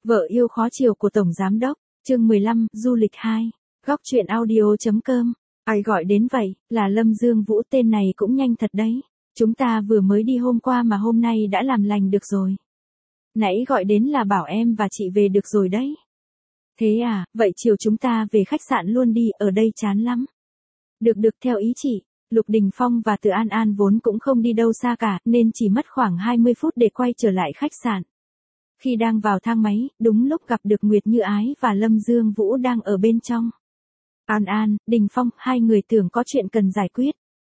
Vợ yêu khó chiều của Tổng Giám Đốc, chương 15, du lịch 2, góc chuyện audio.com. Ai gọi đến vậy, là Lâm Dương Vũ, tên này cũng nhanh thật đấy. Chúng ta vừa mới đi hôm qua mà hôm nay đã làm lành được rồi. Nãy gọi đến là bảo em và chị về được rồi đấy. Thế à, vậy chiều chúng ta về khách sạn luôn đi, ở đây chán lắm. Được theo ý chị. Lục Đình Phong và Từ An An vốn cũng không đi đâu xa cả, nên chỉ mất khoảng 20 phút để quay trở lại khách sạn. Khi đang vào thang máy, đúng lúc gặp được Nguyệt Như Ái và Lâm Dương Vũ đang ở bên trong. An An, Đình Phong, hai người tưởng có chuyện cần giải quyết.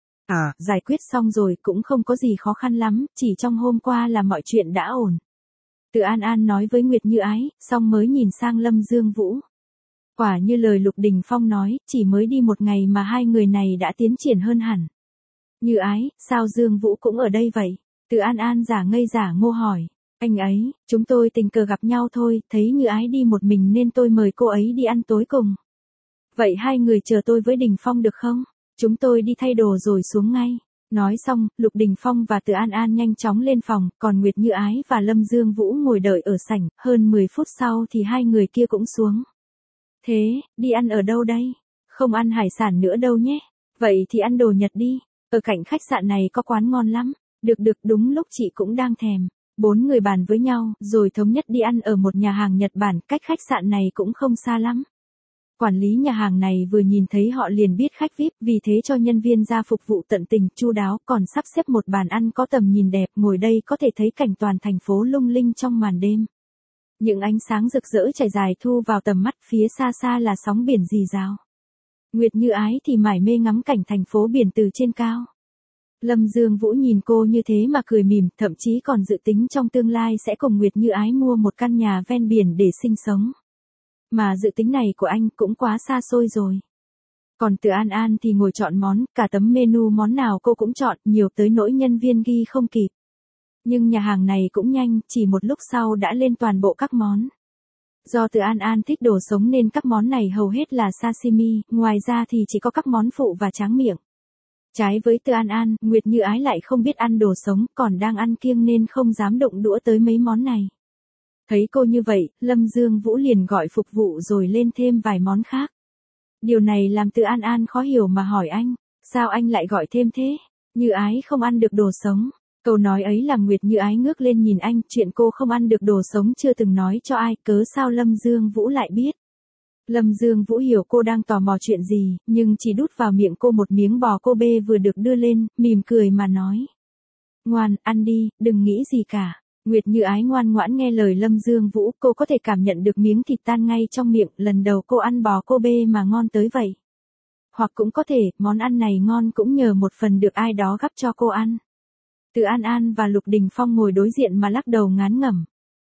Giải quyết xong rồi, cũng không có gì khó khăn lắm, chỉ trong hôm qua là mọi chuyện đã ổn. Từ An An nói với Nguyệt Như Ái, xong mới nhìn sang Lâm Dương Vũ. Quả như lời Lục Đình Phong nói, chỉ mới đi một ngày mà hai người này đã tiến triển hơn hẳn. Như Ái, sao Dương Vũ cũng ở đây vậy? Từ An An giả ngây giả ngô hỏi. Anh ấy, chúng tôi tình cờ gặp nhau thôi, thấy Như Ái đi một mình nên tôi mời cô ấy đi ăn tối cùng. Vậy hai người chờ tôi với Đình Phong được không? Chúng tôi đi thay đồ rồi xuống ngay. Nói xong, Lục Đình Phong và Từ An An nhanh chóng lên phòng, còn Nguyệt Như Ái và Lâm Dương Vũ ngồi đợi ở sảnh, hơn 10 phút sau thì hai người kia cũng xuống. Thế, đi ăn ở đâu đây? Không ăn hải sản nữa đâu nhé. Vậy thì ăn đồ Nhật đi. Ở cạnh khách sạn này có quán ngon lắm. Được, đúng lúc chị cũng đang thèm. 4 người bàn với nhau, rồi thống nhất đi ăn ở một nhà hàng Nhật Bản, cách khách sạn này cũng không xa lắm. Quản lý nhà hàng này vừa nhìn thấy họ liền biết khách VIP, vì thế cho nhân viên ra phục vụ tận tình, chu đáo, còn sắp xếp một bàn ăn có tầm nhìn đẹp, ngồi đây có thể thấy cảnh toàn thành phố lung linh trong màn đêm. Những ánh sáng rực rỡ trải dài thu vào tầm mắt, phía xa xa là sóng biển rì rào. Nguyệt Như Ái thì mải mê ngắm cảnh thành phố biển từ trên cao. Lâm Dương Vũ nhìn cô như thế mà cười mỉm, thậm chí còn dự tính trong tương lai sẽ cùng Nguyệt Như Ái mua một căn nhà ven biển để sinh sống. Mà dự tính này của anh cũng quá xa xôi rồi. Còn Từ An An thì ngồi chọn món, cả tấm menu món nào cô cũng chọn, nhiều tới nỗi nhân viên ghi không kịp. Nhưng nhà hàng này cũng nhanh, chỉ một lúc sau đã lên toàn bộ các món. Do Từ An An thích đồ sống nên các món này hầu hết là sashimi, ngoài ra thì chỉ có các món phụ và tráng miệng. Trái với Từ An An, Nguyệt Như Ái lại không biết ăn đồ sống, còn đang ăn kiêng nên không dám động đũa tới mấy món này. Thấy cô như vậy, Lâm Dương Vũ liền gọi phục vụ rồi lên thêm vài món khác. Điều này làm Từ An An khó hiểu mà hỏi anh, sao anh lại gọi thêm thế? Như Ái không ăn được đồ sống. Câu nói ấy làm Nguyệt Như Ái ngước lên nhìn anh, chuyện cô không ăn được đồ sống chưa từng nói cho ai, cớ sao Lâm Dương Vũ lại biết. Lâm Dương Vũ hiểu cô đang tò mò chuyện gì, nhưng chỉ đút vào miệng cô một miếng bò Kobe vừa được đưa lên, mỉm cười mà nói. Ngoan, ăn đi, đừng nghĩ gì cả. Nguyệt Như Ái ngoan ngoãn nghe lời Lâm Dương Vũ, cô có thể cảm nhận được miếng thịt tan ngay trong miệng, lần đầu cô ăn bò Kobe mà ngon tới vậy. Hoặc cũng có thể, món ăn này ngon cũng nhờ một phần được ai đó gắp cho cô ăn. Từ An An và Lục Đình Phong ngồi đối diện mà lắc đầu ngán ngẩm.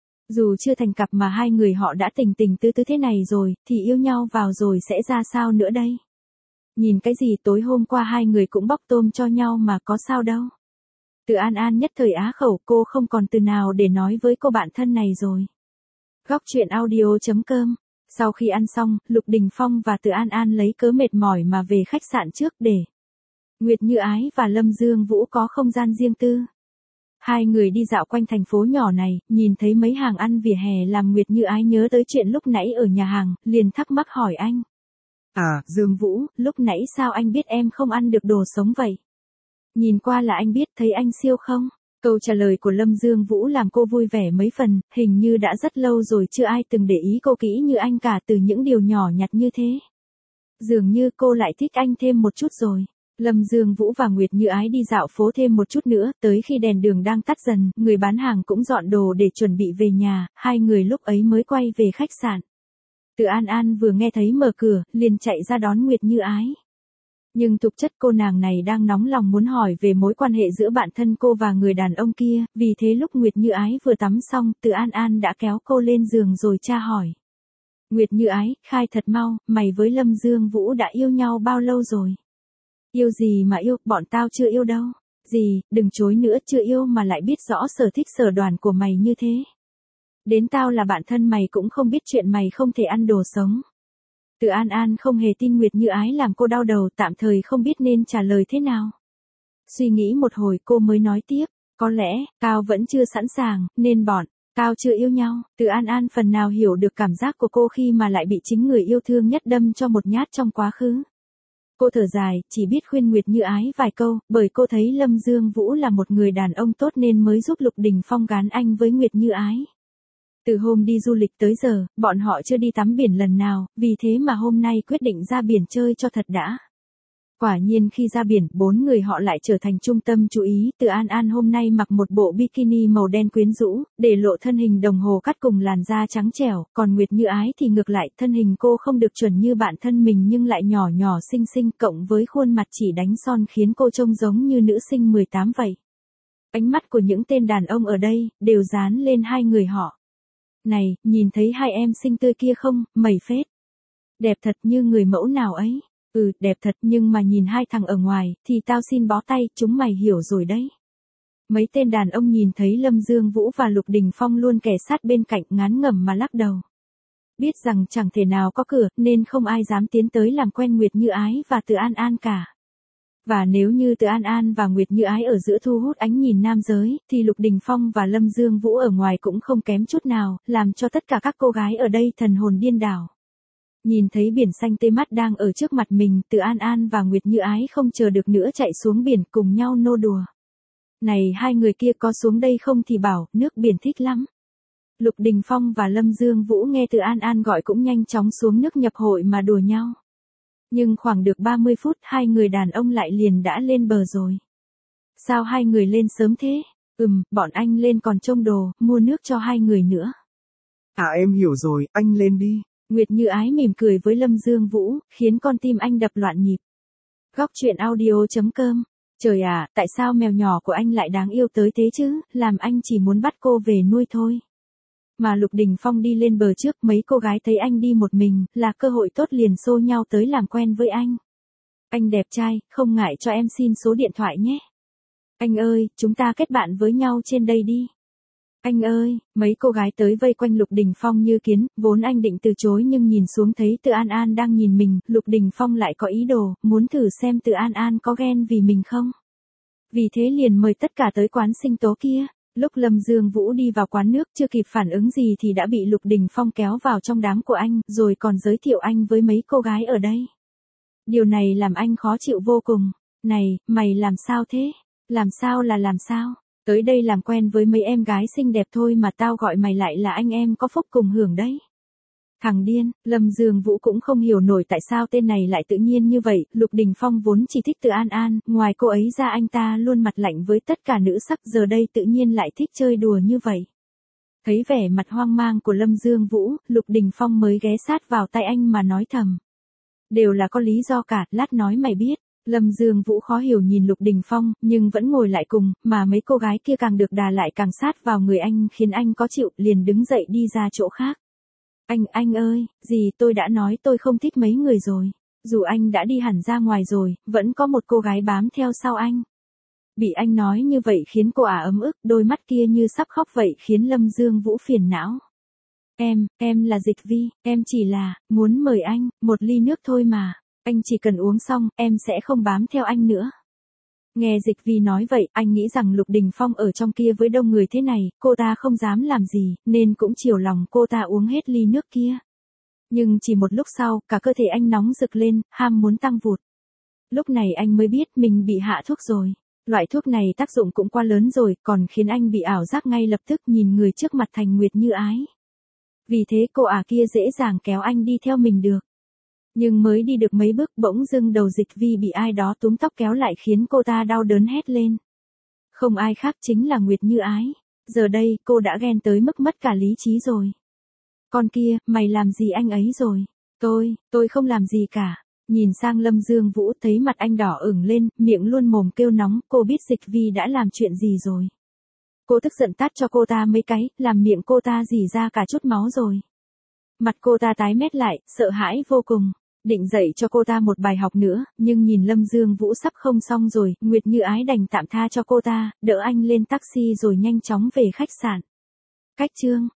Dù chưa thành cặp mà hai người họ đã tình tình tứ tứ thế này rồi, thì yêu nhau vào rồi sẽ ra sao nữa đây? Nhìn cái gì, tối hôm qua hai người cũng bóc tôm cho nhau mà có sao đâu. Từ An An nhất thời á khẩu, cô không còn từ nào để nói với cô bạn thân này rồi. Góc chuyện audio.com. Sau khi ăn xong, Lục Đình Phong và Từ An An lấy cớ mệt mỏi mà về khách sạn trước để Nguyệt Như Ái và Lâm Dương Vũ có không gian riêng tư. Hai người đi dạo quanh thành phố nhỏ này, nhìn thấy mấy hàng ăn vỉa hè làm Nguyệt Như Ái nhớ tới chuyện lúc nãy ở nhà hàng, liền thắc mắc hỏi anh. Dương Vũ, lúc nãy sao anh biết em không ăn được đồ sống vậy? Nhìn qua là anh biết, thấy anh siêu không? Câu trả lời của Lâm Dương Vũ làm cô vui vẻ mấy phần, hình như đã rất lâu rồi chưa ai từng để ý cô kỹ như anh cả, từ những điều nhỏ nhặt như thế. Dường như cô lại thích anh thêm một chút rồi. Lâm Dương Vũ và Nguyệt Như Ái đi dạo phố thêm một chút nữa, tới khi đèn đường đang tắt dần, người bán hàng cũng dọn đồ để chuẩn bị về nhà, hai người lúc ấy mới quay về khách sạn. Từ An An vừa nghe thấy mở cửa, liền chạy ra đón Nguyệt Như Ái. Nhưng thực chất cô nàng này đang nóng lòng muốn hỏi về mối quan hệ giữa bạn thân cô và người đàn ông kia, vì thế lúc Nguyệt Như Ái vừa tắm xong, Từ An An đã kéo cô lên giường rồi tra hỏi. Nguyệt Như Ái, khai thật mau, mày với Lâm Dương Vũ đã yêu nhau bao lâu rồi? Yêu gì mà yêu, bọn tao chưa yêu đâu. Gì, đừng chối nữa, chưa yêu mà lại biết rõ sở thích sở đoản của mày như thế. Đến tao là bạn thân mày cũng không biết chuyện mày không thể ăn đồ sống. Từ An An không hề tin Nguyệt Như Ái làm cô đau đầu, tạm thời không biết nên trả lời thế nào. Suy nghĩ một hồi cô mới nói tiếp, có lẽ, tao vẫn chưa sẵn sàng, nên bọn Tao chưa yêu nhau, Từ An An phần nào hiểu được cảm giác của cô khi mà lại bị chính người yêu thương nhất đâm cho một nhát trong quá khứ. Cô thở dài, chỉ biết khuyên Nguyệt Như Ái vài câu, bởi cô thấy Lâm Dương Vũ là một người đàn ông tốt nên mới giúp Lục Đình Phong gán anh với Nguyệt Như Ái. Từ hôm đi du lịch tới giờ, bọn họ chưa đi tắm biển lần nào, vì thế mà hôm nay quyết định ra biển chơi cho thật đã. Quả nhiên khi ra biển, 4 người họ lại trở thành trung tâm chú ý. Từ An An hôm nay mặc một bộ bikini màu đen quyến rũ, để lộ thân hình đồng hồ cắt cùng làn da trắng trẻo, còn Nguyệt Như Ái thì ngược lại, thân hình cô không được chuẩn như bạn thân mình nhưng lại nhỏ nhỏ xinh xinh, cộng với khuôn mặt chỉ đánh son khiến cô trông giống như nữ sinh 18 vậy. Ánh mắt của những tên đàn ông ở đây đều dán lên hai người họ. Này, nhìn thấy hai em xinh tươi kia không, mày phết. Đẹp thật như người mẫu nào ấy. Ừ, đẹp thật nhưng mà nhìn hai thằng ở ngoài, thì tao xin bó tay, chúng mày hiểu rồi đấy. Mấy tên đàn ông nhìn thấy Lâm Dương Vũ và Lục Đình Phong luôn kề sát bên cạnh, ngán ngẩm mà lắc đầu. Biết rằng chẳng thể nào có cửa, nên không ai dám tiến tới làm quen Nguyệt Như Ái và Từ An An cả. Và nếu như Từ An An và Nguyệt Như Ái ở giữa thu hút ánh nhìn nam giới, thì Lục Đình Phong và Lâm Dương Vũ ở ngoài cũng không kém chút nào, làm cho tất cả các cô gái ở đây thần hồn điên đảo. Nhìn thấy biển xanh tê mắt đang ở trước mặt mình, Từ An An và Nguyệt Như Ái không chờ được nữa chạy xuống biển cùng nhau nô đùa. Này hai người kia có xuống đây không thì bảo, nước biển thích lắm. Lục Đình Phong và Lâm Dương Vũ nghe Từ An An gọi cũng nhanh chóng xuống nước nhập hội mà đùa nhau. Nhưng khoảng được 30 phút hai người đàn ông lại liền đã lên bờ rồi. Sao hai người lên sớm thế? Bọn anh lên còn trông đồ, mua nước cho hai người nữa. À em hiểu rồi, anh lên đi. Nguyệt Như Ái mỉm cười với Lâm Dương Vũ, khiến con tim anh đập loạn nhịp. Góc truyện audio.com. Trời à, tại sao mèo nhỏ của anh lại đáng yêu tới thế chứ, làm anh chỉ muốn bắt cô về nuôi thôi. Mà Lục Đình Phong đi lên bờ trước, mấy cô gái thấy anh đi một mình, là cơ hội tốt liền xô nhau tới làm quen với anh. Anh đẹp trai, không ngại cho em xin số điện thoại nhé. Anh ơi, chúng ta kết bạn với nhau trên đây đi. Anh ơi, mấy cô gái tới vây quanh Lục Đình Phong như kiến, vốn anh định từ chối nhưng nhìn xuống thấy Từ An An đang nhìn mình, Lục Đình Phong lại có ý đồ, muốn thử xem Từ An An có ghen vì mình không. Vì thế liền mời tất cả tới quán sinh tố kia. Lúc Lâm Dương Vũ đi vào quán nước chưa kịp phản ứng gì thì đã bị Lục Đình Phong kéo vào trong đám của anh, rồi còn giới thiệu anh với mấy cô gái ở đây. Điều này làm anh khó chịu vô cùng. Này, mày làm sao thế? Làm sao là làm sao? Tới đây làm quen với mấy em gái xinh đẹp thôi mà tao gọi mày lại là anh em có phúc cùng hưởng đấy. Thằng điên, Lâm Dương Vũ cũng không hiểu nổi tại sao tên này lại tự nhiên như vậy, Lục Đình Phong vốn chỉ thích Từ An An, ngoài cô ấy ra anh ta luôn mặt lạnh với tất cả nữ sắc, giờ đây tự nhiên lại thích chơi đùa như vậy. Thấy vẻ mặt hoang mang của Lâm Dương Vũ, Lục Đình Phong mới ghé sát vào tay anh mà nói thầm. Đều là có lý do cả, lát nói mày biết. Lâm Dương Vũ khó hiểu nhìn Lục Đình Phong, nhưng vẫn ngồi lại cùng, mà mấy cô gái kia càng được đà lại càng sát vào người anh khiến anh có chịu, liền đứng dậy đi ra chỗ khác. Anh ơi, gì tôi đã nói tôi không thích mấy người rồi. Dù anh đã đi hẳn ra ngoài rồi, vẫn có một cô gái bám theo sau anh. Bị anh nói như vậy khiến cô ấm ức, đôi mắt kia như sắp khóc vậy khiến Lâm Dương Vũ phiền não. Em là Dịch Vi, em chỉ là, muốn mời anh, một ly nước thôi mà. Anh chỉ cần uống xong, em sẽ không bám theo anh nữa. Nghe Dịch Vi nói vậy, anh nghĩ rằng Lục Đình Phong ở trong kia với đông người thế này, cô ta không dám làm gì, nên cũng chiều lòng cô ta uống hết ly nước kia. Nhưng chỉ một lúc sau, cả cơ thể anh nóng rực lên, ham muốn tăng vụt. Lúc này anh mới biết mình bị hạ thuốc rồi. Loại thuốc này tác dụng cũng quá lớn rồi, còn khiến anh bị ảo giác ngay lập tức nhìn người trước mặt thành Nguyệt Như Ái. Vì thế cô kia dễ dàng kéo anh đi theo mình được. Nhưng mới đi được mấy bước bỗng dưng đầu Dịch Vi bị ai đó túm tóc kéo lại khiến cô ta đau đớn hét lên. Không ai khác chính là Nguyệt Như Ái. Giờ đây cô đã ghen tới mức mất cả lý trí rồi. Con kia, mày làm gì anh ấy rồi? Tôi không làm gì cả. Nhìn sang Lâm Dương Vũ thấy mặt anh đỏ ửng lên, miệng luôn mồm kêu nóng, cô biết Dịch Vi đã làm chuyện gì rồi. Cô tức giận tát cho cô ta mấy cái, làm miệng cô ta rỉ ra cả chút máu rồi. Mặt cô ta tái mét lại, sợ hãi vô cùng. Định dạy cho cô ta một bài học nữa, nhưng nhìn Lâm Dương Vũ sắp không xong rồi, Nguyệt Như Ái đành tạm tha cho cô ta, đỡ anh lên taxi rồi nhanh chóng về khách sạn. Cách chương